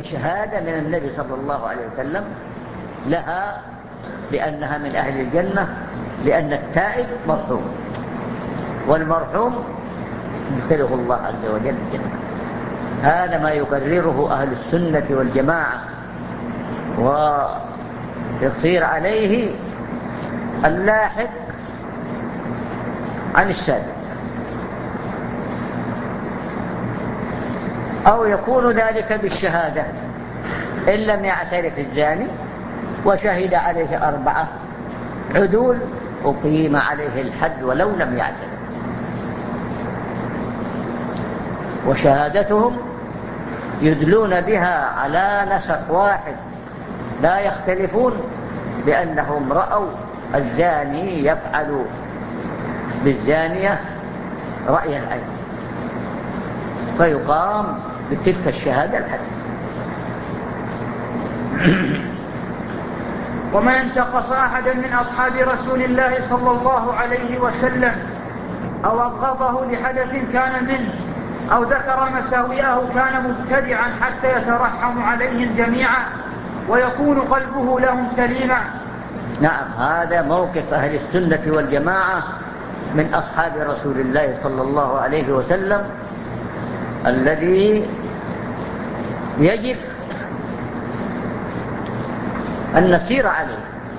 شهادة من النبي صلى الله عليه وسلم لها بأنها من أهل الجنة، لأن التائب مرحوم، والمرحوم يدخله الله عز وجل الجنة. هذا ما يقرره أهل السنة والجماعة، ويصير عليه اللاحق عن السابق، أو يكون ذلك بالشهادة إن لم يعترف الزاني وشهد عليه 4 عدول أقيم عليه الحد ولو لم يعترف. وشهادتهم يدلون بها على نسق واحد، لا يختلفون بأنهم رأوا الزاني يفعل بالزانية رأي العين، فيقام بتلك الشهادة الحد. ومن انتقص أحدا من أصحاب رسول الله صلى الله عليه وسلم أو أبغضه لحدث كان منه أو ذكر مساوئه كان مبتدعا حتى يترحم عليهم جميعا ويكون قلبه لهم سليما. نعم، هذا موقف أهل السنة والجماعة من أصحاب رسول الله صلى الله عليه وسلم، الذي يجب أن نسير عليه،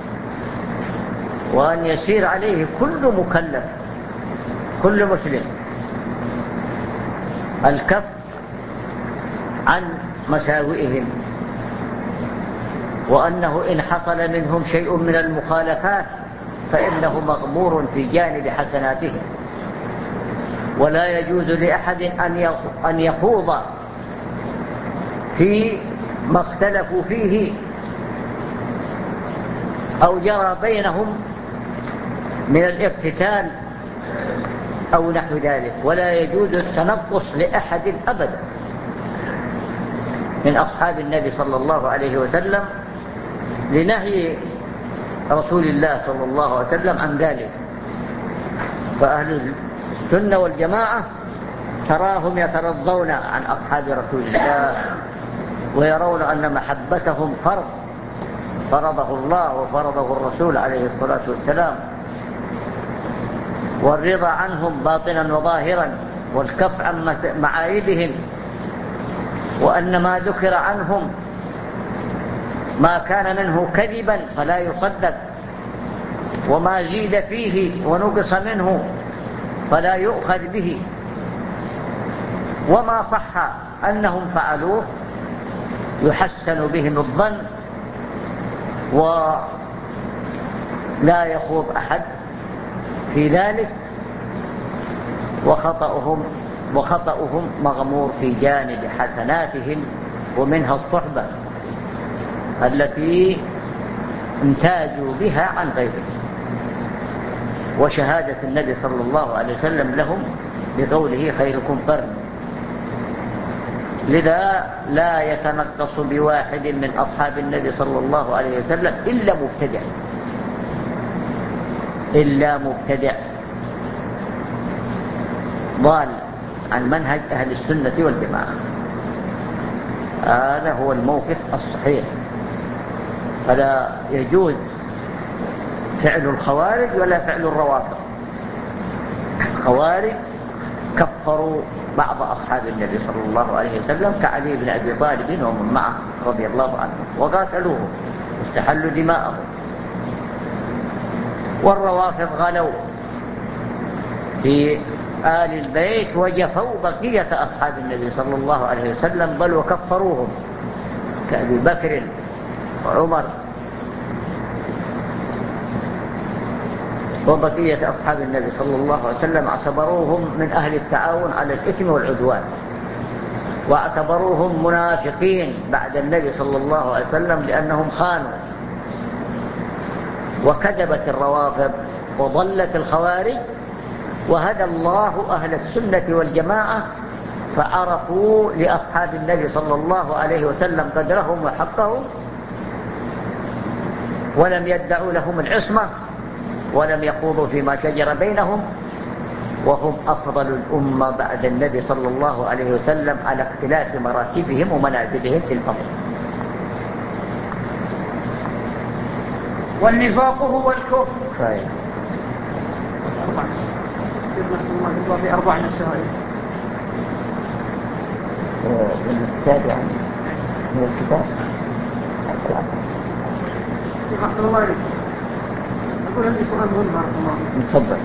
وأن يسير عليه كل مكلف، كل مسلم، الكف عن مساوئهم، وأنه إن حصل منهم شيء من المخالفات فإنه مغمور في جانب حسناتهم، ولا يجوز لأحد أن يخوض في ما اختلفوا فيه أو جرى بينهم من الاقتتال أو نحو ذلك، ولا يجوز التنقص لأحد أبدا من أصحاب النبي صلى الله عليه وسلم، لنهي رسول الله صلى الله عليه وسلم عن ذلك. فأهل السنة والجماعة تراهم يترضون عن أصحاب رسول الله، ويرون أن محبتهم فرضه الله وفرضه الرسول عليه الصلاة والسلام، والرضا عنهم باطنا وظاهرا، والكف عن معايبهم، وأن ما ذكر عنهم ما كان منه كذبا فلا يصدق، وما زيد فيه ونقص منه فلا يؤخذ به، وما صح أنهم فعلوه يحسن بهم الظن، ولا يخوض أحد في ذلك، وخطأهم مغمور في جانب حسناتهم، ومنها الصحبة التي امتازوا بها عن غيرهم، وشهادة النبي صلى الله عليه وسلم لهم بقوله خيركم قرني. لذا لا يتنقص بواحد من أصحاب النبي صلى الله عليه وسلم إلا مبتدع ضال عن منهج أهل السنة والجماعة. هذا هو الموقف الصحيح، فلا يجوز فعل الخوارج ولا فعل الروافض. الخوارج كفروا بعض أصحاب النبي صلى الله عليه وسلم كعلي بن أبي طالب ومن معه رضي الله عنه، وقاتلوهم واستحلوا دماءهم. والروافض غلوا في آل البيت وجفوا بقية أصحاب النبي صلى الله عليه وسلم، بل وكفروهم كأبي بكر وعمر وبقية أصحاب النبي صلى الله عليه وسلم، اعتبروهم من أهل التعاون على الإثم والعدوان، واعتبروهم منافقين بعد النبي صلى الله عليه وسلم لأنهم خانوا. وكذبت الروافض وضلت الخوارج، وهدى الله أهل السنة والجماعة فعرفوا لأصحاب النبي صلى الله عليه وسلم قدرهم وحقهم، ولم يدعوا لهم العصمة، ولم يخوضوا فيما شجر بينهم، وهم أفضل الأمة بعد النبي صلى الله عليه وسلم على اختلاف مراتبهم ومنازلهم في الفضل. والنفاق هو الكفر. فاهم. في 4 مسائل الكتاب من الكتاب. أحسن الله عليك. أقول عندي سؤال مهم بارك الله. تفضل.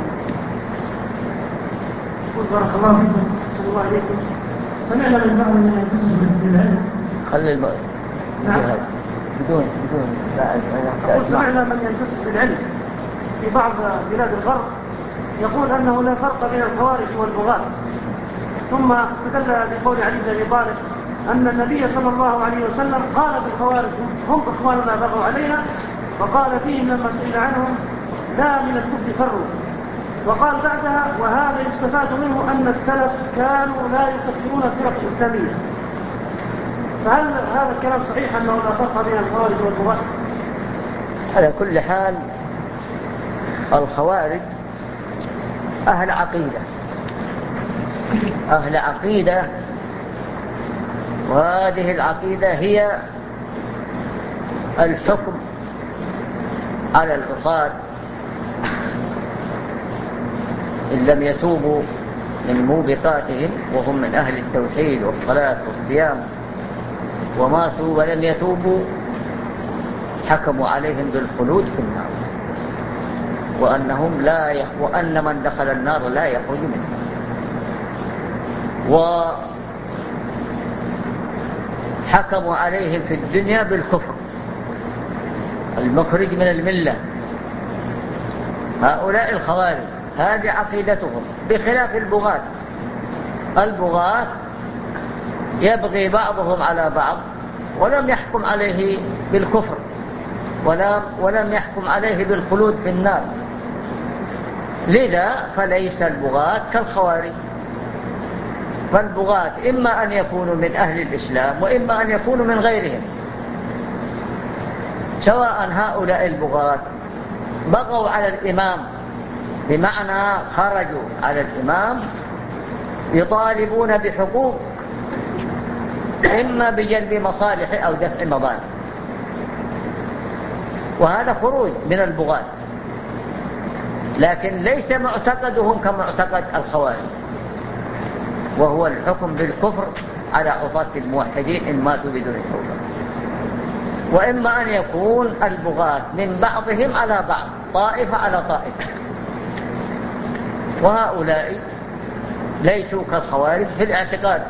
أقول بارك الله فيكم أحسن الله عليكم. سمعنا من بعض من ينتسب للعلم. خلي نعم. بدون سمعنا من ينتسب للعلم في بعض بلاد الغرب يقول أنه لا فرق بين الخوارج والبغاة، ثم استدل بقول علي بن أبي طالب أن النبي صلى الله عليه وسلم قال بالخوارج هم إخواننا بغوا علينا، وقال فيهم لما سئل عنهم لا من الكفر فروا، وقال بعدها وهذا يستفاد منه أن السلف كانوا لا يكفرون الفرق الإسلامية. فهل هذا الكلام صحيح أنه لا فرق بين الخوارج والبغاة؟ على كل حال الخوارج أهل عقيدة، وهذه العقيدة هي الحكم على العصاة إن لم يتوبوا من موبقاتهم وهم من أهل التوحيد والصلاة والصيام، وماتوا ولم يتوبوا حكموا عليهم بالخلود في النار، وأن من دخل النار لا يخرج منها. وحكموا عليهم في الدنيا بالكفر المخرج من الملة. هؤلاء الخوارج هذه عقيدتهم، بخلاف البغاة يبغي بعضهم على بعض ولم يحكم عليه بالكفر ولم يحكم عليه بالخلود في النار، لذا فليس البغاة كالخوارج. فالبغاة إما أن يكونوا من أهل الإسلام وإما أن يكونوا من غيرهم، سواء هؤلاء البغاة بغوا على الإمام بمعنى خرجوا على الإمام يطالبون بحقوق إما بجلب مصالح أو دفع مضار، وهذا خروج من البغاة، لكن ليس معتقدهم كمعتقد الخوارج، وهو الحكم بالكفر على عصاة الموحدين إن ماتوا بدون توبة. وإما أن يكون البغاة من بعضهم على بعض، طائفة على طائفة، وهؤلاء ليسوا كالخوارج في الاعتقاد،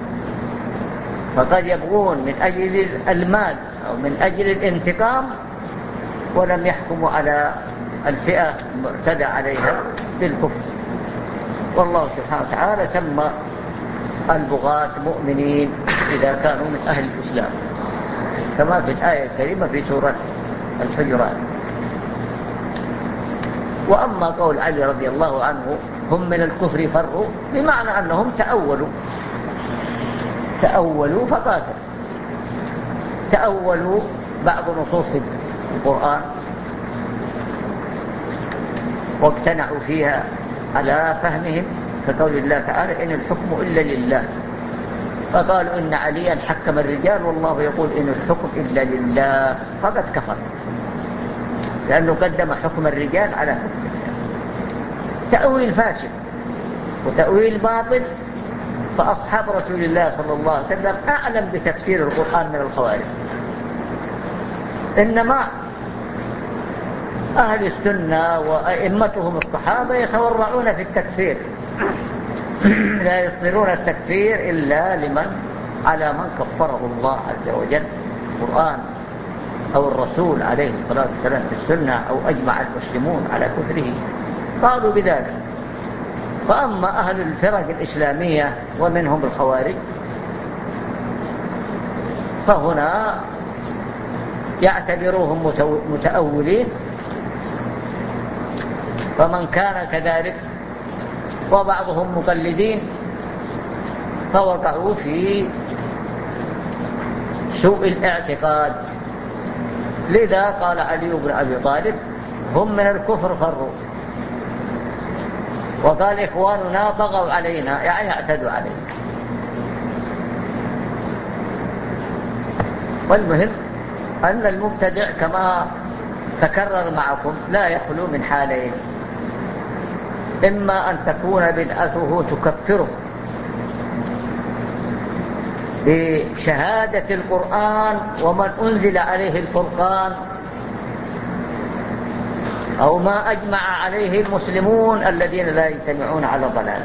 فقد يبغون من أجل المال أو من أجل الانتقام ولم يحكموا على الفئة المعتدى عليها بالكفر. والله سبحانه وتعالى سمى البغاة مؤمنين إذا كانوا من أهل الإسلام، كما في الآية الكريمة في سورة الحجرات. وأما قول علي رضي الله عنه هم من الكفر فروا، بمعنى أنهم تأولوا فقاتل، تأولوا بعض نصوص القرآن واقتنعوا فيها على فهمهم، كقول الله تعالى إن الحكم إلا لله، فقالوا إن عليا حكم الرجال والله يقول إن الحكم إلا لله، فقد كفر لأنه قدم حكم الرجال على حكم الله. تأويل فاسد وتأويل باطل. فأصحاب رسول الله صلى الله عليه وسلم أعلم بتفسير القرآن من الخوارج، إنما أهل السنة وأئمتهم الصحابة يتورعون في التكفير، لا يصدرون التكفير إلا على من كفره الله عز وجل القرآن أو الرسول عليه الصلاة والسلام في السنة، أو أجمع المسلمون على كفره قالوا بذلك. فأما أهل الفرق الإسلامية ومنهم الخوارج فهنا يعتبروهم متأولين، فمن كان كذلك وبعضهم مقلدين فوقعوا في سوء الاعتقاد. لذا قال علي بن أبي طالب هم من الكفر فروا. وقال إخواننا طغوا علينا، يعني اعتدوا علينا. والمهم أن المبتدع كما تكرر معكم لا يخلو من حالين: إما أن تكون بدعته تكفره بشهادة القرآن ومن أنزل عليه الفرقان، أو ما أجمع عليه المسلمون الذين لا يجتمعون على ضلال،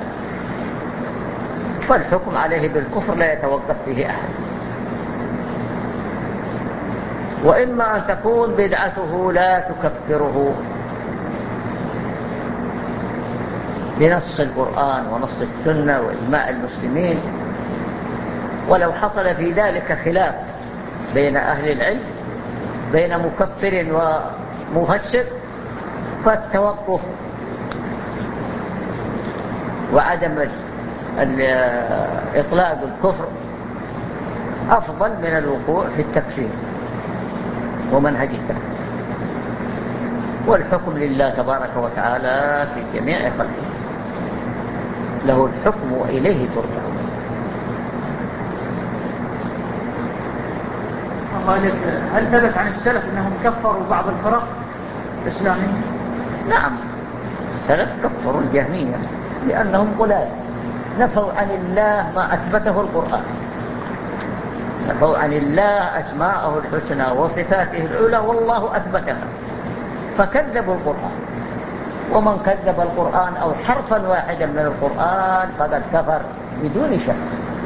فالحكم عليه بالكفر لا يتوقف فيه أحد. وإما أن تكون بدعته لا تكفره بنص القرآن ونص السنة وإجماع المسلمين، ولو حصل في ذلك خلاف بين أهل العلم بين مكفر ومفسر، فالتوقف وعدم إطلاق الكفر أفضل من الوقوع في التكفير ومنهج التكفير. والحكم لله تبارك وتعالى في جميع خلقه، له الحكم وإليه ترجعون. هل ثبت عن السلف أنهم كفروا بعض الفرق الإسلامية؟ نعم، السلف كفروا الجهمية لأنهم غلاة، نفوا عن الله ما أثبته القرآن، نفوا عن الله أسماءه الحسنى وصفاته العلى والله أثبتها، فكذبوا القرآن. ومن كذب القرآن أو حرفا واحدا من القرآن فقد كفر بدون شك.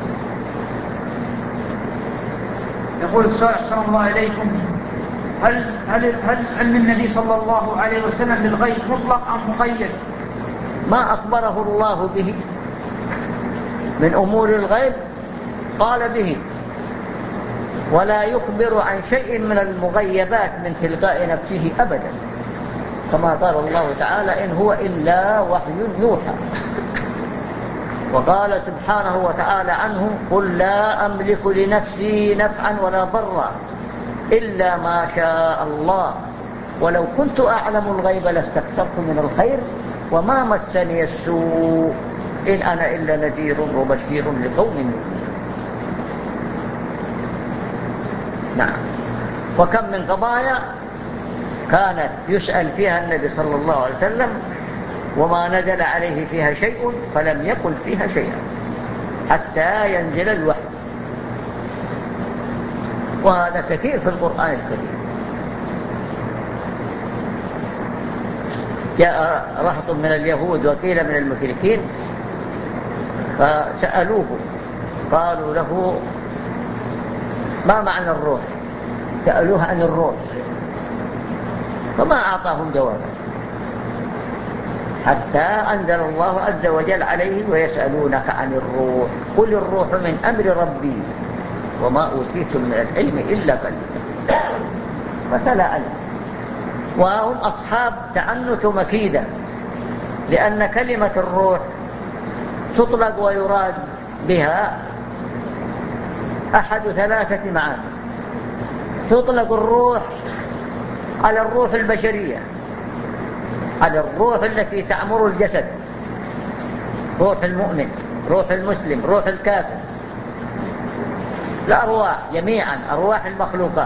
يقول السائل صلى الله عليكم: هل علم النبي صلى الله عليه وسلم بالغيب مطلق أم مقيد؟ ما أخبره الله به من أمور الغيب قال به، ولا يخبر عن شيء من المغيبات من تلقاء نفسه أبدا، كما قال الله تعالى: إن هو إلا وحي يوحى. وقال سبحانه وتعالى عنه: قل لا أملك لنفسي نفعا ولا ضرا إلا ما شاء الله ولو كنت أعلم الغيب لاستكثرت من الخير وما مسني السوء إن أنا إلا نذير وبشير لقوم يؤمنون. نعم. وكم من قضايا كانت يسأل فيها النبي صلى الله عليه وسلم وما نزل عليه فيها شيء فلم يقل فيها شيئا حتى ينزل الوحي، وهذا كثير في القرآن الكريم. جاء رهط من اليهود وقيل من المشركين فسألوه، قالوا له: ما معنى الروح؟ سألوه عن الروح فما أعطاهم جوابا، حتى أنزل الله عز وجل عليه: ويسألونك عن الروح قل الروح من أمر ربي وما أوتيتم من العلم إلا قليلا. فتلا عنه. وهم أصحاب تعنت مكيدة، لأن كلمة الروح تطلق ويراد بها أحد ثلاثة معاني. تطلق الروح على الروح البشرية، على الروح التي تعمر الجسد، روح المؤمن، روح المسلم، روح الكافر، الأرواح جميعا، أرواح المخلوقات.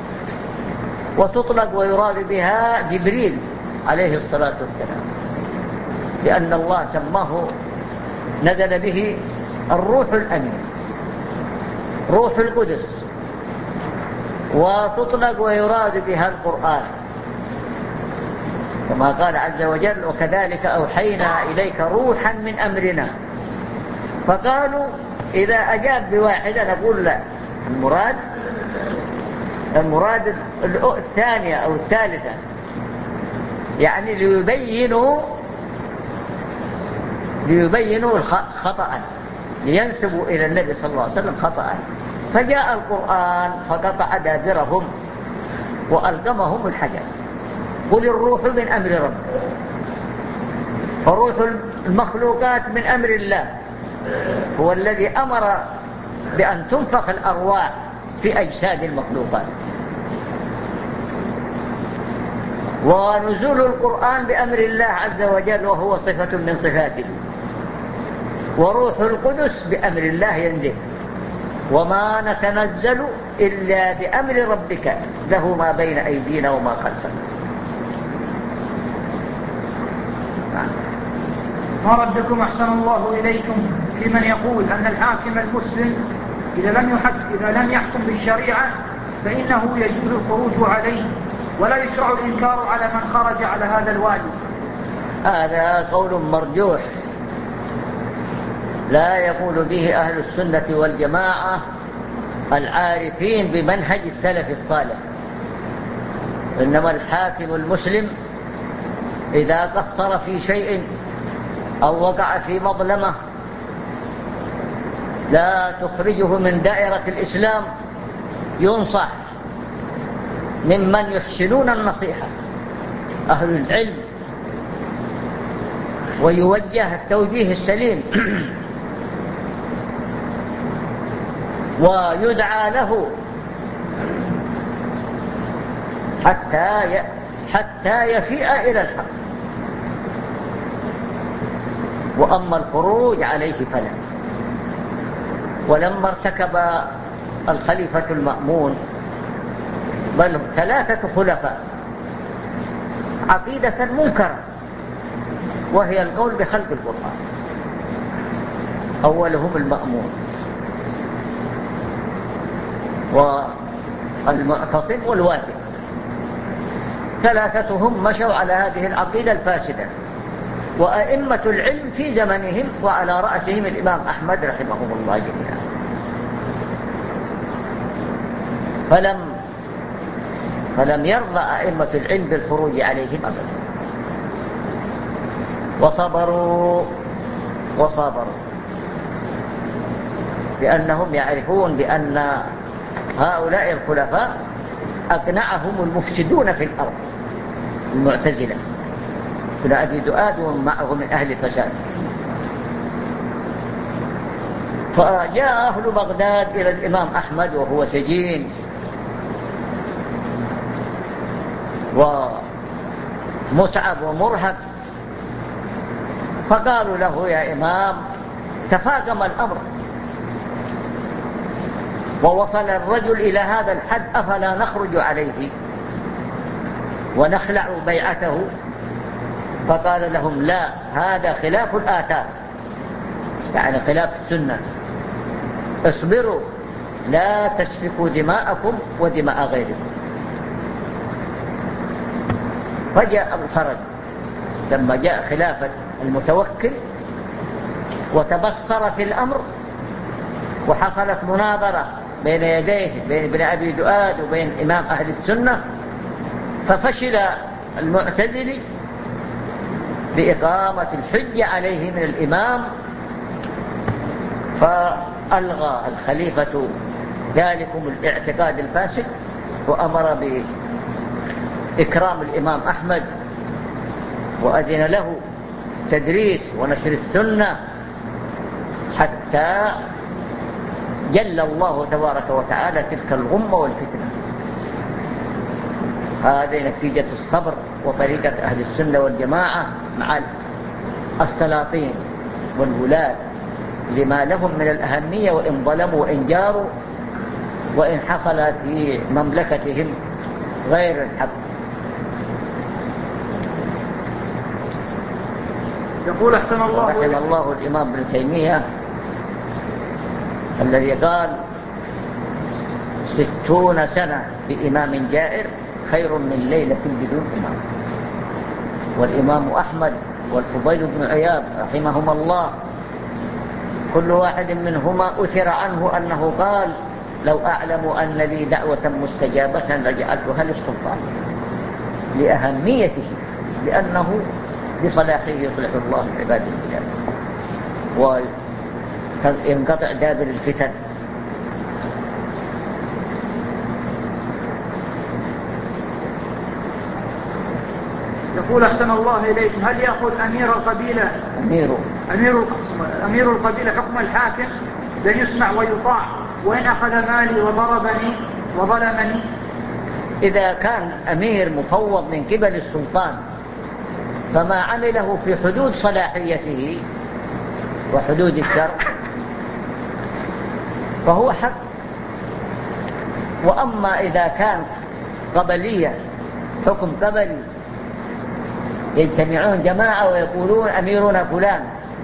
وتطلق ويراد بها جبريل عليه الصلاة والسلام، لأن الله سماه نزل به الروح الأمين، روح القدس. وتطلق ويراد بها القرآن، كما قال عز وجل: وكذلك أوحينا إليك روحا من أمرنا. فقالوا إذا أجاب بواحدة نقول لا، المراد الثانية أو الثالثة، يعني ليبينوا خطأ، لينسبوا إلى النبي صلى الله عليه وسلم خطأ. فجاء القرآن فقطع دابرهم وألقمهم الحجر. قل الروح من أمر ربك، فروح المخلوقات من أمر الله، هو الذي أمر بأن تنفخ الأرواح في أجساد المخلوقات. ونزول القرآن بأمر الله عز وجل وهو صفة من صفاته، وروح القدس بأمر الله ينزل، وما نتنزل إلا بأمر ربك له ما بين أيدينا وما خلفنا. ما ردكم أحسن الله إليكم لمن يقول أن الحاكم المسلم إذا لم يحكم بالشريعة فإنه يجوز الخروج عليه ولا يشرع الإنكار على من خرج على هذا الواجب؟ هذا قول مرجوح لا يقول به أهل السنة والجماعة العارفين بمنهج السلف الصالح. إنما الحاكم المسلم إذا قصر في شيء أو وقع في مظلمة لا تخرجه من دائرة الإسلام ينصح ممن يحسنون النصيحة أهل العلم، ويوجه التوجيه السليم، ويدعى له حتى يفيء إلى الحق. وأما الخروج عليه فلا. ولما ارتكب الخليفة المأمون بل 3 خلفاء عقيدة منكرة، وهي القول بخلق القرآن، أولهم المأمون والمعتصم والواثق، 3 مشوا على هذه العقيدة الفاسدة، وأئمة العلم في زمنهم وعلى رأسهم الإمام أحمد رحمه الله جميعا. فلم يرضى أئمة العلم بالخروج عليهم أبدا، وصابروا لأنهم يعرفون بأن هؤلاء الخلفاء أقنعهم المفسدون في الأرض المعتزلة ابن أبي دؤاد ومعه من أهل الفساد. فجاء أهل بغداد إلى الإمام أحمد وهو سجين ومتعب ومرهق، فقالوا له يا إمام تفاقم الأمر ووصل الرجل إلى هذا الحد، أفلا نخرج عليه ونخلع بيعته؟ فقال لهم لا، هذا خلاف الآثار، يعني خلاف السنة، اصبروا لا تسفكوا دماءكم ودماء غيركم. فجاء الفرج لما جاء خلافة المتوكل وتبصر في الأمر، وحصلت مناظرة بين يديه بين ابن أبي دؤاد وبين إمام أهل السنة، ففشل المعتزلي بإقامة الحجة عليه من الإمام، فألغى الخليفة ذلكم الاعتقاد الفاسد وأمر بإكرام الإمام أحمد، وأذن له تدريس ونشر السنة حتى جل الله تبارك وتعالى تلك الغمة والفتنة. هذه نتيجة الصبر وطريقة أهل السنة والجماعة مع السلاطين والولاة لما لهم من الأهمية، وإن ظلموا وإن جاروا وإن حصل في مملكتهم غير الحق. يقول أحسن الله رحم الله الإمام ابن تيمية الذي قال 60 سنة بإمام جائر خير من ليلة بدون إمام. والإمام أحمد والفضيل بن عياض رحمهما الله كل واحد منهما أثر عنه أنه قال لو أعلم أن لي دعوة مستجابة لجعلتها للسلطان، لأهميته، لأنه بصلاحه يصلح الله عباد البلاد وينقطع دابر الفتن. يقول أحسن الله إليكم هل يأخذ أمير القبيلة أمير القبيلة حكم الحاكم بأن يسمع ويطاع وإن أخذ مالي وضربني وظلمني؟ إذا كان أمير مفوض من قبل السلطان فما عمله في حدود صلاحيته وحدود الشرع فهو حق. وأما إذا كان قبلية حكم قبلي يجتمعون جماعة ويقولون أميرنا فلان،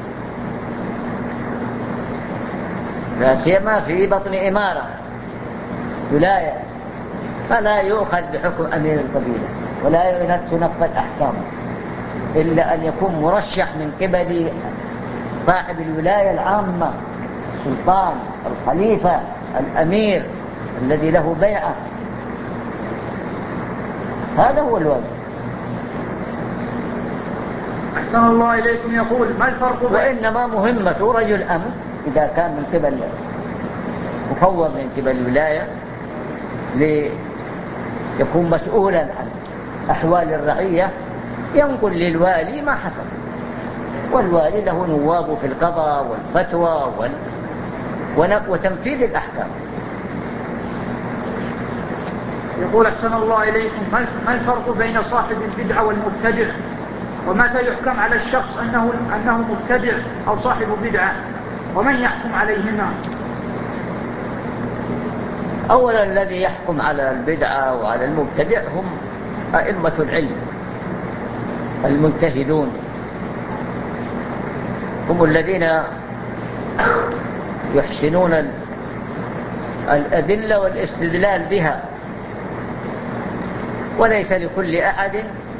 لا سيما في بطن إمارة ولاية، فلا يؤخذ بحكم أمير القبيلة ولا تنفذ أحكامه إلا أن يكون مرشح من قبل صاحب الولاية العامة، السلطان، الخليفة، الأمير الذي له بيعة. هذا هو الواجب. أحسن الله إليكم. يقول ما الفرق وإنما مهمة رجل أمر إذا كان من قبل مفوض من قبل الولاية ليكون مسؤولا عن أحوال الرعية ينقل للوالي ما حصل، والوالي له نواب في القضاء والفتوى وتنفيذ الأحكام. يقول أحسن الله إليكم ما الفرق بين صاحب البدعة والمبتدع، ومتى يحكم على الشخص أنه مبتدع أو صاحب بدعة، ومن يحكم عليهما؟ أولا الذي يحكم على البدعة وعلى المبتدع هم أئمة العلم المجتهدون، هم الذين يحسنون الأدلة والاستدلال بها، وليس لكل أحد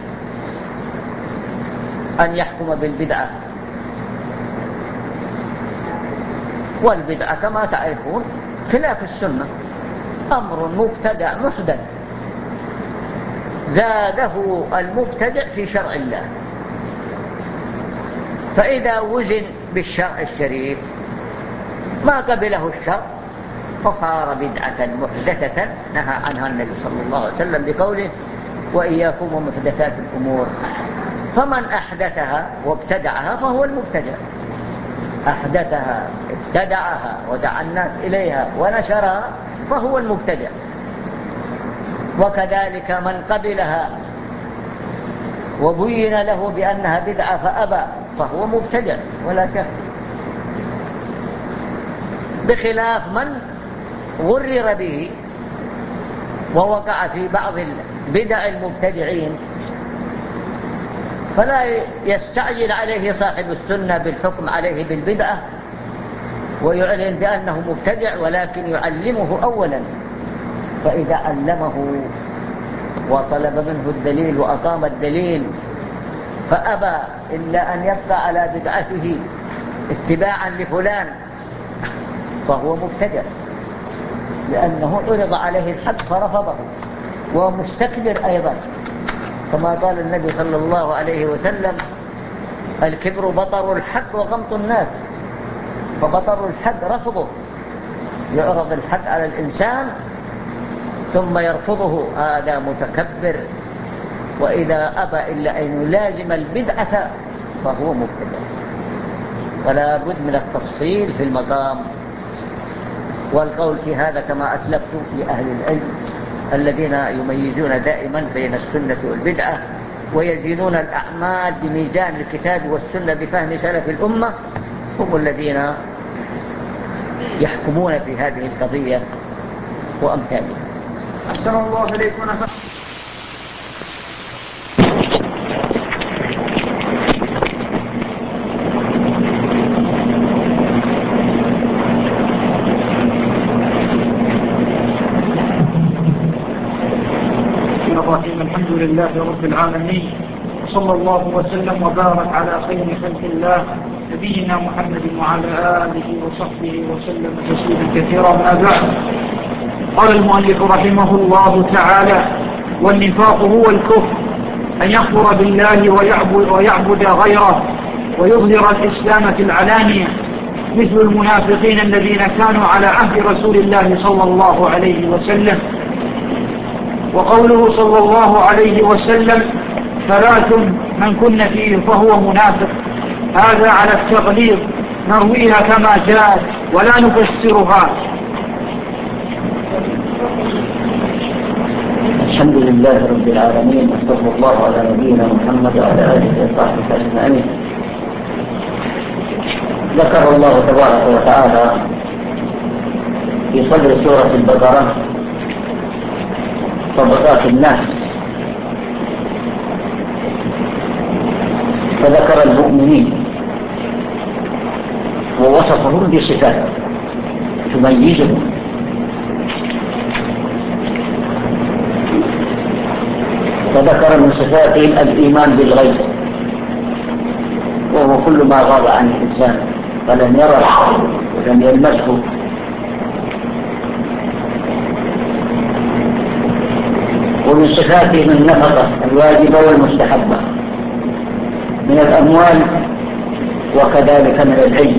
أن يحكم بالبدعة. والبدعة كما تعرفون خلاف السنة، أمر مبتدع محدث زاده المبتدع في شرع الله، فإذا وزن بالشرع الشريف ما قبله الشرع فصار بدعة محدثة نهى عنها النبي صلى الله عليه وسلم بقوله وإياكم ومحدثات الأمور، فمن أحدثها وابتدعها فهو المبتدع. أحدثها ابتدعها ودعا الناس إليها ونشرها فهو المبتدع. وكذلك من قبلها وبين له بأنها بدعة فأبى فهو مبتدع ولا شك، بخلاف من غرر به ووقع في بعض البدع المبتدعين فلا يستعجل عليه صاحب السنة بالحكم عليه بالبدعة ويعلن بأنه مبتدع، ولكن يعلمه أولا، فإذا علمه وطلب منه الدليل وأقام الدليل فأبى إلا أن يبقى على بدعته اتباعا لفلان فهو مبتدع، لأنه عرض عليه الحق فرفضه ومستكبر أيضا، كما قال النبي صلى الله عليه وسلم الكبر بطر الحق وغمط الناس، فبطر الحق رفضه، يعرض الحق على الإنسان ثم يرفضه، هذا متكبر، وإذا أبى إلا أن يلازم البدعة فهو مبتدع. ولا بد من التفصيل في المقام والقول في هذا كما أسلفت لأهل العلم الذين يميزون دائما بين السنة والبدعة ويزينون الأعمال بميزان الكتاب والسنة بفهم سلف الأمة، هم الذين يحكمون في هذه القضية وأمثالها. أحسن الله إليكم. الحمد لله رب العالمين، صلى الله وسلم وبارك على خير خلق الله نبينا محمد وعلى آله وصحبه وسلم تسليما كثيرا. ما بعد، قال المؤلف رحمه الله تعالى: والنفاق هو الكفر، أن يكفر بالله ويعبد غيره ويظهر الإسلام في العلانية، مثل المنافقين الذين كانوا على عهد رسول الله صلى الله عليه وسلم. وقوله صلى الله عليه وسلم: ثلاث من كن فيه فهو منافق، هذا على التغليظ، نرويها كما جاءت ولا نفسرها. الحمد لله رب العالمين، وصلى الله على نبينا محمد وعلى آله وصحبه أجمعين. ذكر الله تبارك وتعالى في صدر سورة البقرة طبقات الناس، فذكر المؤمنين ووصفهم بصفات تميزهم، فذكر من صفاتهم الإيمان بالغيب، وهو كل ما غاب عن الإنسان فلم يره ولم يلمسه. ومن صفاتهم النفقة الواجبة والمستحبة من الأموال وكذلك من العلم.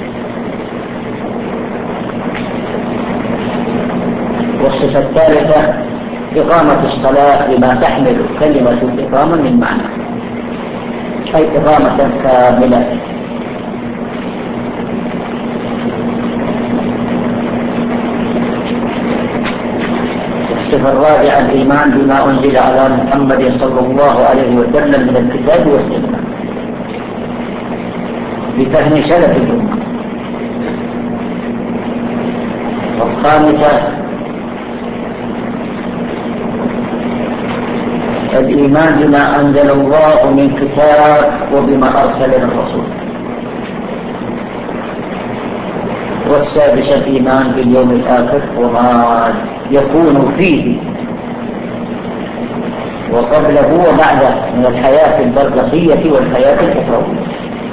والصفة الثالثة إقامة الصلاة لما تحمل كلمة الإقامة من معنى، أي إقامة كاملة. الصفة الرابعة الإيمان بما أنزل على محمد صلى الله عليه وسلم من الكتاب والسنة بفهم سلف الأمة. والخامسة الإيمان بما أنزل الله من كتاب وبما أرسل الرسول. والسادسة الإيمان باليوم الآخر وما يكون فيه وقبله وبعده من الحياة البرزخية والحياة الأخروية.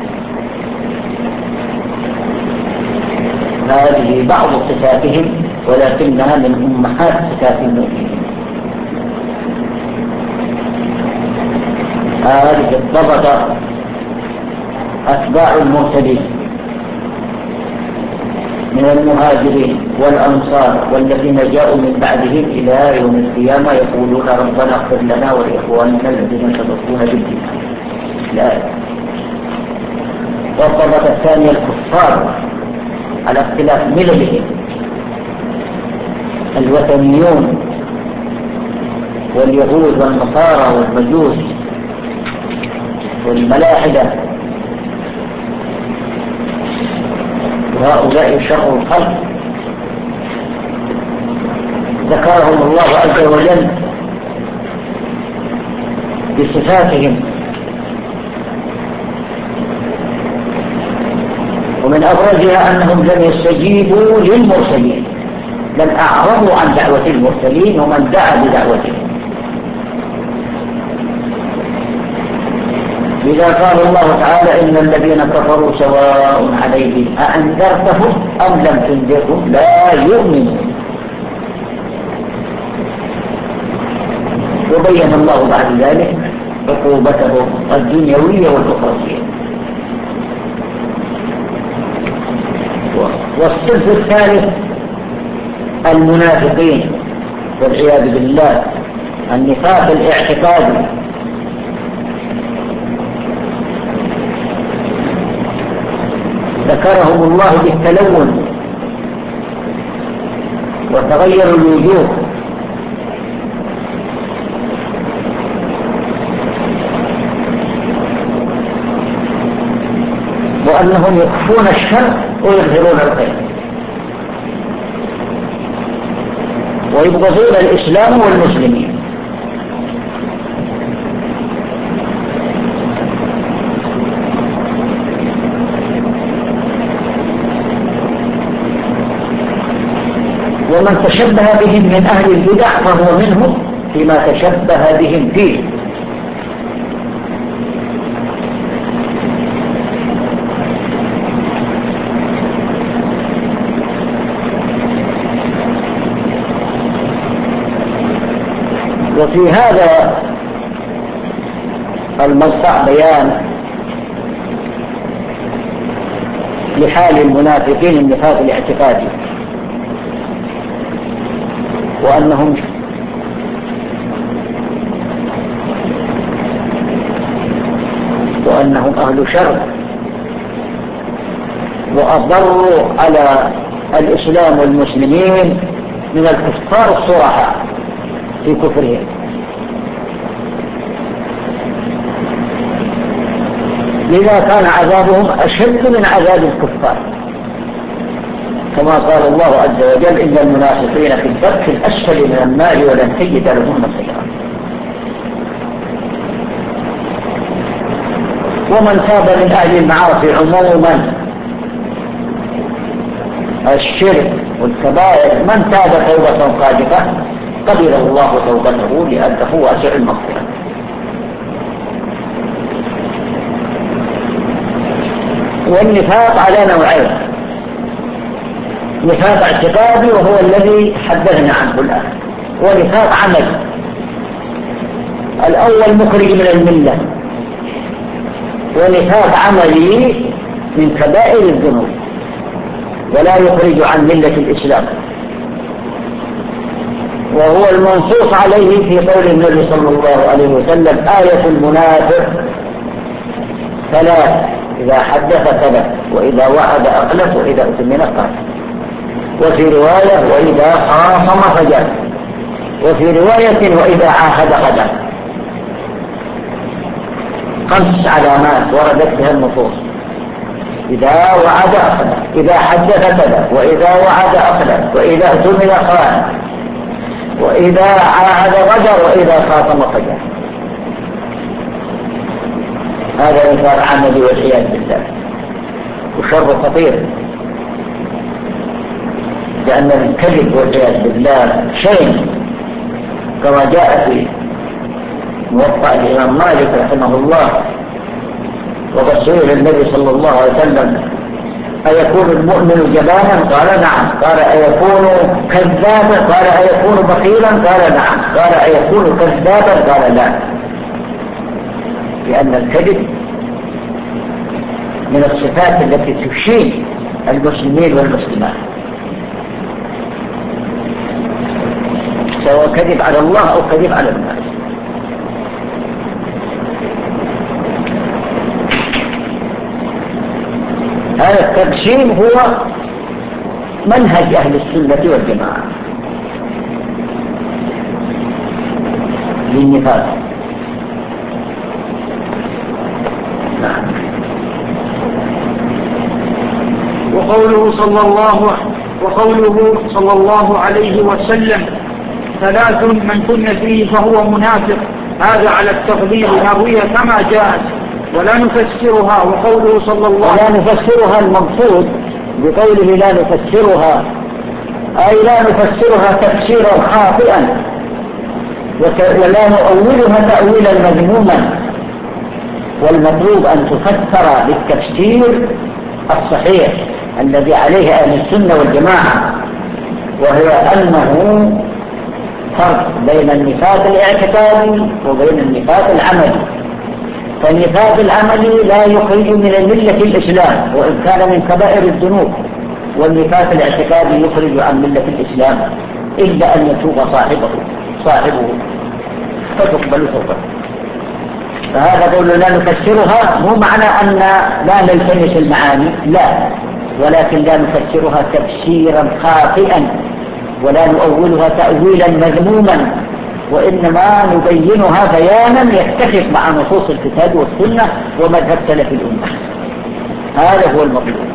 هذه بعض صفاتهم ولكنها من أمهات صفات المؤمنين. هذه الطبقة أتباع المرسلين من المهاجرين والأنصار والذين جاءوا من بعدهم إلى يوم القيامة يقولون ربنا اغفر لنا ولإخواننا الذين سبقونا بالإيمان. لا. والطبقة الثانية الكفار على اختلاف مللهم، الوثنيون واليهود والنصارى والمجوس والملاحدة، وهؤلاء شر الخلق ذكرهم الله عز وجل بصفاتهم. ومن أبرزها أنهم لم يستجيبوا للمرسلين، بل أعرضوا عن دعوة المرسلين ومن دعا بدعوتهم. إذا قال الله تعالى إن الذين كفروا سواء عليهم أأنذرتهم أم لم تنذرهم لا يؤمنون. وبين الله بعد ذلك عقوبتهم الدنيوية والأخروية. والصنف الثالث المنافقين والعياذ بالله، النفاق الاعتقادي، ذكرهم الله بالتلون وتغير الوجوه، وأنهم يخفون الشر ويظهرون الخير، ويبغضون الإسلام والمسلمين. ومن تشبه بهم من أهل البدع فهو منهم فيما تشبه بهم فيه. وفي هذا المقطع بيان لحال المنافقين النفاق الاعتقادي، وأنهم أهل شر وأضروا على الإسلام والمسلمين من الكفار الصرحاء في كفرهم. لذا كان عذابهم أشد من عذاب الكفار، كما قال الله عز وجل: إن المنافقين في الدرك الأسفل من النار ولن تجد لهم نصيرا. ومن تاب من أهل المعاصي عموما، الشرك والكبائر، من تاب توبة صادقة قبل الله توبته لأنه واسع المغفرة. والنفاق على نوعين: نفاق اعتقادي وهو الذي حدثنا عنه الآن، ونفاق عملي. الأول مخرج من الملة، ونفاق عملي من كبائر الذنوب ولا يخرج عن ملة الإسلام، وهو المنصوص عليه في قول النبي صلى الله عليه وسلم: آية المنافق ثلاث: إذا حدث كذب، وإذا وعد أخلف، وإذا اؤتمن خان. وفي رواية: وإذا خاصم فجر. وفي رواية: وإذا عاهد غدر. 5 علامات وردت بها النصوص: إذا وعد أخلف، إذا حدث كذب، وإذا وعد أخلف، وإذا اؤتمن خان، وإذا عاهد غدر، وإذا خاصم فجر. هذا نفاق عملي والعياذ بالله، وشر خطير، لأن الكذب والعياذ بالله شيء، كما جاء في موطأ الإمام مالك رحمه الله: وقد سئل النبي صلى الله عليه وسلم: أيكون المؤمن جبانا؟ قال: نعم. قال: أيكون كذابا؟ قال: أيكون بخيلا؟ قال: نعم. قال: أيكون كذابا؟ قال: لا. لأن الكذب من الصفات التي تشين المسلمين والمسلمات، سواء كذب على الله أو كذب على الناس. هذا التقسيم هو منهج أهل السنة والجماعة للنفاق. وقوله صلى الله عليه وسلم: 3 من كن فيه فهو منافق. هذا على التفضيل، نرويها كما جاءت ولا نفسرها. وقوله صلى الله عليه وسلم: ولا نفسرها، المقصود بقوله لا نفسرها أي لا نفسرها تفسيرا خاطئا، ولا نؤولها تأويلا مذموما. والمطلوب أن تفسر بالتفسير الصحيح الذي عليه أهل السنة والجماعة، وهي أنه فرق بين النفاق الاعتقادي وبين النفاق العملي. فالنفاق العملي لا يخرج من ملة الإسلام وإن كان من كبائر الذنوب، والنفاق الاعتقادي يخرج عن ملة الإسلام إلا أن يتوب صاحبه فتقبل توبته. فهذا قول لا نفسرها مو معنى أن لا نلتمس المعاني، لا، ولكن لا نفسرها تفسيرا خاطئا ولا نؤولها تأويلا مذموما، وإنما نبينها بيانا يتفق مع نصوص الكتاب والسنة ومذهب سلف الأمة. هذا هو المطلوب.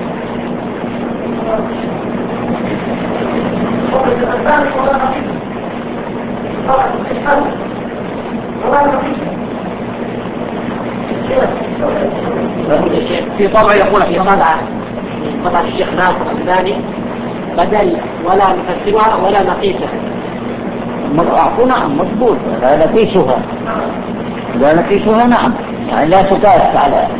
في طبع يقول في طبع الشيخ ناصر الثاني: بدل ولا نفسرها ولا نقيسها. نعم مضبوط، لا نقيسها نعم، يعني لا تقاس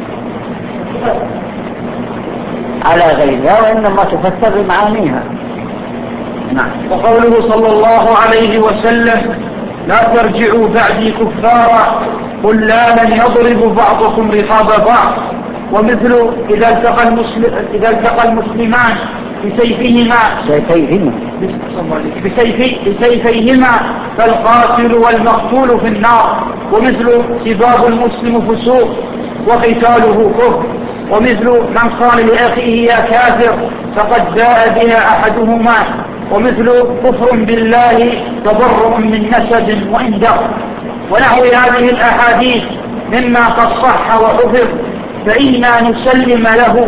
على غيرها، وإنما تفسر بمعانيها. نعم. وقوله صلى الله عليه وسلم: لا ترجعوا بعدي كفارا خلالا يضرب بعضكم رقاب بعض. ومثل إذا التقى المسلمان بسيفيهما فالقاتل والمقتول في النار. ومثل سباب المسلم فسوق وقتاله كفر. ومثل من قال لأخيه يا كافر فقد باء بها أحدهما. ومثل كفر بالله تبرؤ من نسب وإن دخل. ونحو هذه الأحاديث مما قد صح وحفظ فإنا نسلم له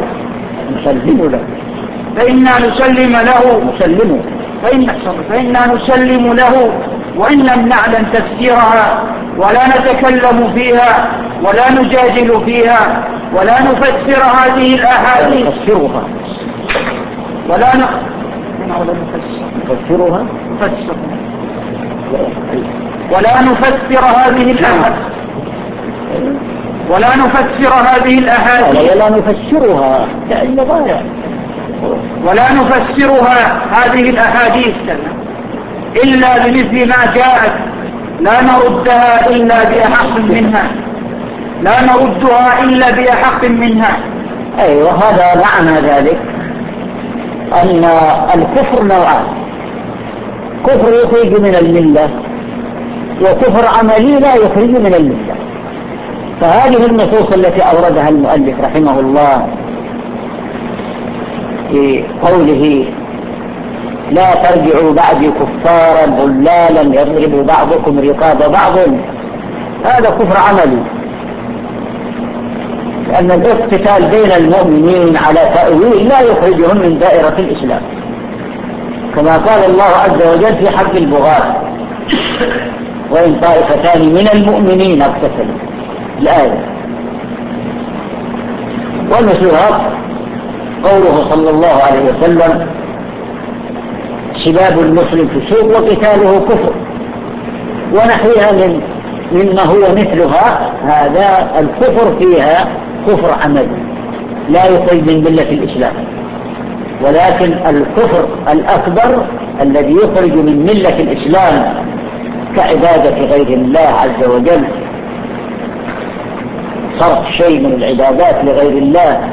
وإن لم نعلم تفسيرها ولا نتكلم فيها ولا نجادل فيها ولا نفسر هذه الأحاديث ولا نفسر هذه الأحاديث إلا بمثل ما جاءت لا نردها إلا بأحق منها. أيوة، هذا معنى ذلك أن الكفر نوعان: كفر يخرج من الملة وكفر عملي لا يخرج من الملة. فهذه النصوص التي أوردها المؤلف رحمه الله في قوله لا ترجعوا بعدي كفارا ضلالا يضرب بعضكم رقاب بعض، هذا كفر عملي، لأن الاقتتال بين المؤمنين على تأويل لا يخرجهم من دائرة الإسلام، كما قال الله عز وجل في حق البغاة: وإن طائفتان من المؤمنين اقتتلوا، الآية. والمسيحات قوله صلى الله عليه وسلم: سباب المسلم فسوق وقتاله كفر، ونحوها مما هو مثلها. هذا الكفر فيها كفر عملي لا يخرج من ملة الإسلام، ولكن الكفر الأكبر الذي يخرج من ملة الإسلام كعبادة غير الله عز وجل، صرف شيء من العبادات لغير الله،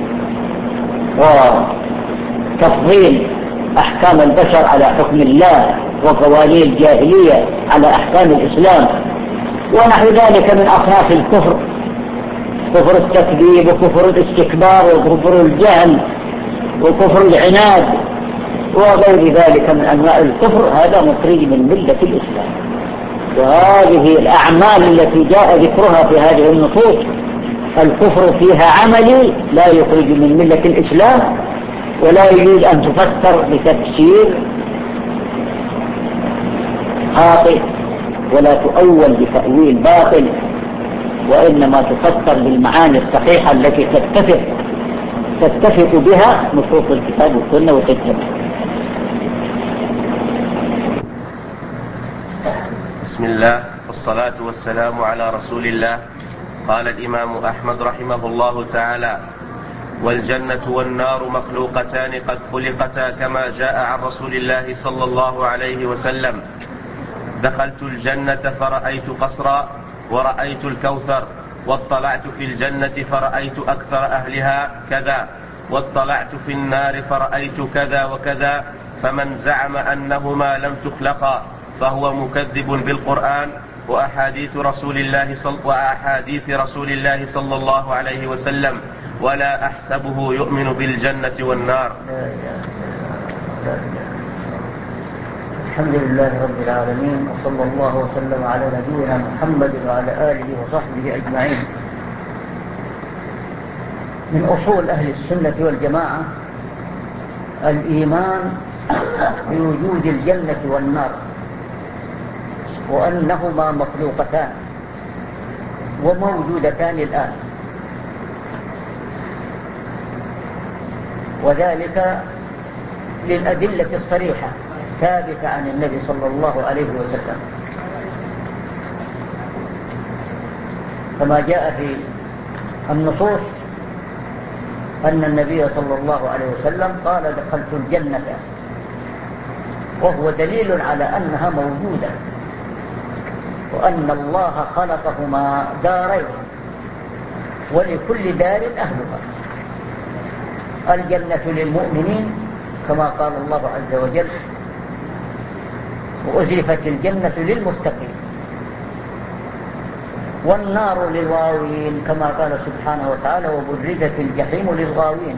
وتفضيل أحكام البشر على حكم الله، وقوانين الجاهلية على أحكام الإسلام، ونحو ذلك من أصناف الكفر: كفر التكذيب وكفر الاستكبار وكفر الجهل وكفر العناد وغير ذلك من أنواع الكفر. هذا مخرج من ملة الإسلام. وهذه الأعمال التي جاء ذكرها في هذه النصوص الكفر فيها عملي لا يخرج من ملة الإسلام، ولا يجوز أن تفسر بتفسير خاطئ ولا تؤول بتأويل باطل، وإنما تفسر بالمعاني الصحيحة التي تتفق بها نصوص الكتاب والسنة وتتبع. بسم الله والصلاة والسلام على رسول الله. قال الإمام أحمد رحمه الله تعالى: والجنة والنار مخلوقتان قد خلقتا كما جاء عن رسول الله صلى الله عليه وسلم: دخلت الجنة فرأيت قصرا ورأيت الكوثر، واطلعت في الجنة فرأيت أكثر أهلها كذا، واطلعت في النار فرأيت كذا وكذا. فمن زعم أنهما لم تخلقا فهو مكذب بالقرآن وأحاديث رسول الله صلى الله عليه وسلم، ولا أحسبه يؤمن بالجنة والنار. الحمد لله رب العالمين، وصلى الله وسلم على نبينا محمد وعلى آله وصحبه أجمعين. من أصول أهل السنة والجماعة الإيمان بوجود الجنة والنار، وأنهما مخلوقتان وموجودتان الآن، وذلك للأدلة الصريحة ثابتة عن النبي صلى الله عليه وسلم، كما جاء في النصوص أن النبي صلى الله عليه وسلم قال: دخلت الجنة، وهو دليل على أنها موجودة، وأن الله خلقهما دارين ولكل دار أهلها. الجنة للمؤمنين كما قال الله عز وجل: وأزلفت الجنة للمتقين. والنار للغاوين كما قال سبحانه وتعالى: وبرزت الجحيم للغاوين.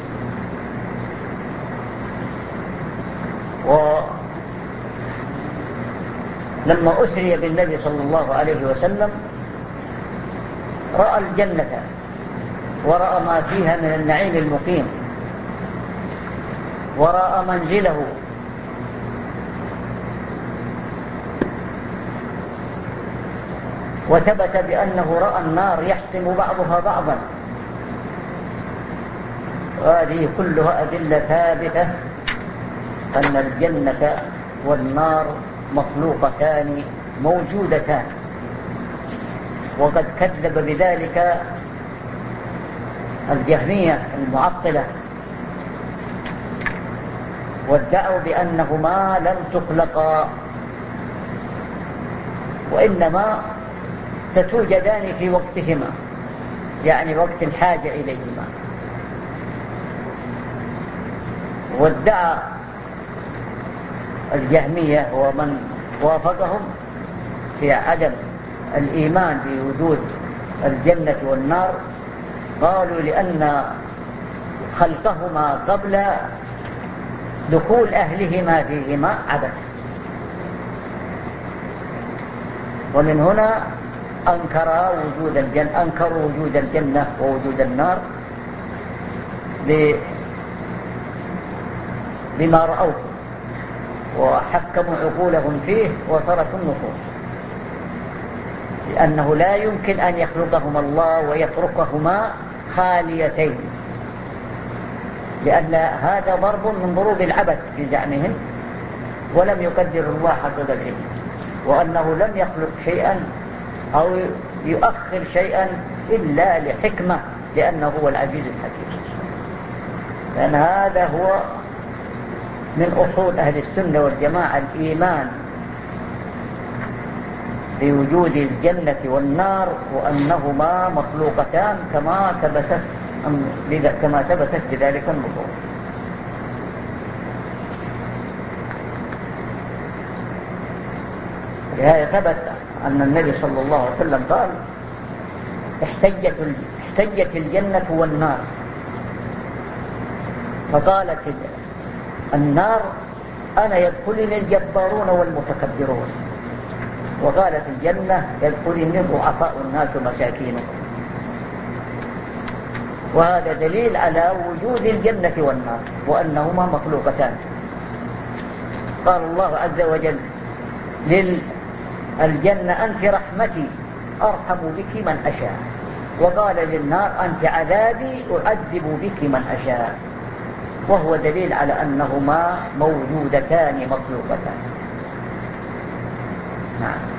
ولما أسري بالنبي صلى الله عليه وسلم رأى الجنة ورأى ما فيها من النعيم المقيم، ورأى منزله، وثبت بأنه رأى النار يحسم بعضها بعضا. وهذه كلها أدلة ثابتة أن الجنة والنار مخلوقتان موجودتان. وقد كذب بذلك الجهمية المعطلة، وادعوا بأنهما لم تخلقا، وإنما ستوجدان في وقتهما، يعني وقت الحاجة إليهما. وادعى الجهمية ومن وافقهم في عدم الإيمان بوجود الجنة والنار، قالوا لأن خلقهما قبل دخول أهلهما فيهما عبث. ومن هنا أنكروا وجود الجنة ووجود النار بما رأوه، وحكموا عقولهم فيه وتركوا النصوص، لأنه لا يمكن أن يخلقهما الله ويتركهما خاليتين، لأن هذا ضرب من ضروب العبث في زعمهم، ولم يقدر الله حق قدره، وأنه لم يخلق شيئا أو يؤخر شيئا إلا لحكمة، لأنه هو العزيز الحكيم. لأن هذا هو من أصول أهل السنة والجماعة، الإيمان بوجود الجنة والنار، وأنهما مخلوقتان كما ثبتت بذلك النصوص. لهذا ثبت أن النبي صلى الله عليه وسلم قال: احتجت الجنة والنار، فقالت النار: أنا يدخلني الجبارون والمتكبرون، وقالت الجنة: يدخلني ضعفاء الناس ومساكينهم. وهذا دليل على وجود الجنة والنار وأنهما مخلوقتان. قال الله عز وجل للجنة: أنت رحمتي أرحم بك من أشاء، وقال للنار: أنت عذابي أعذب بك من أشاء. وهو دليل على أنهما موجودتان مخلوقتان. نعم.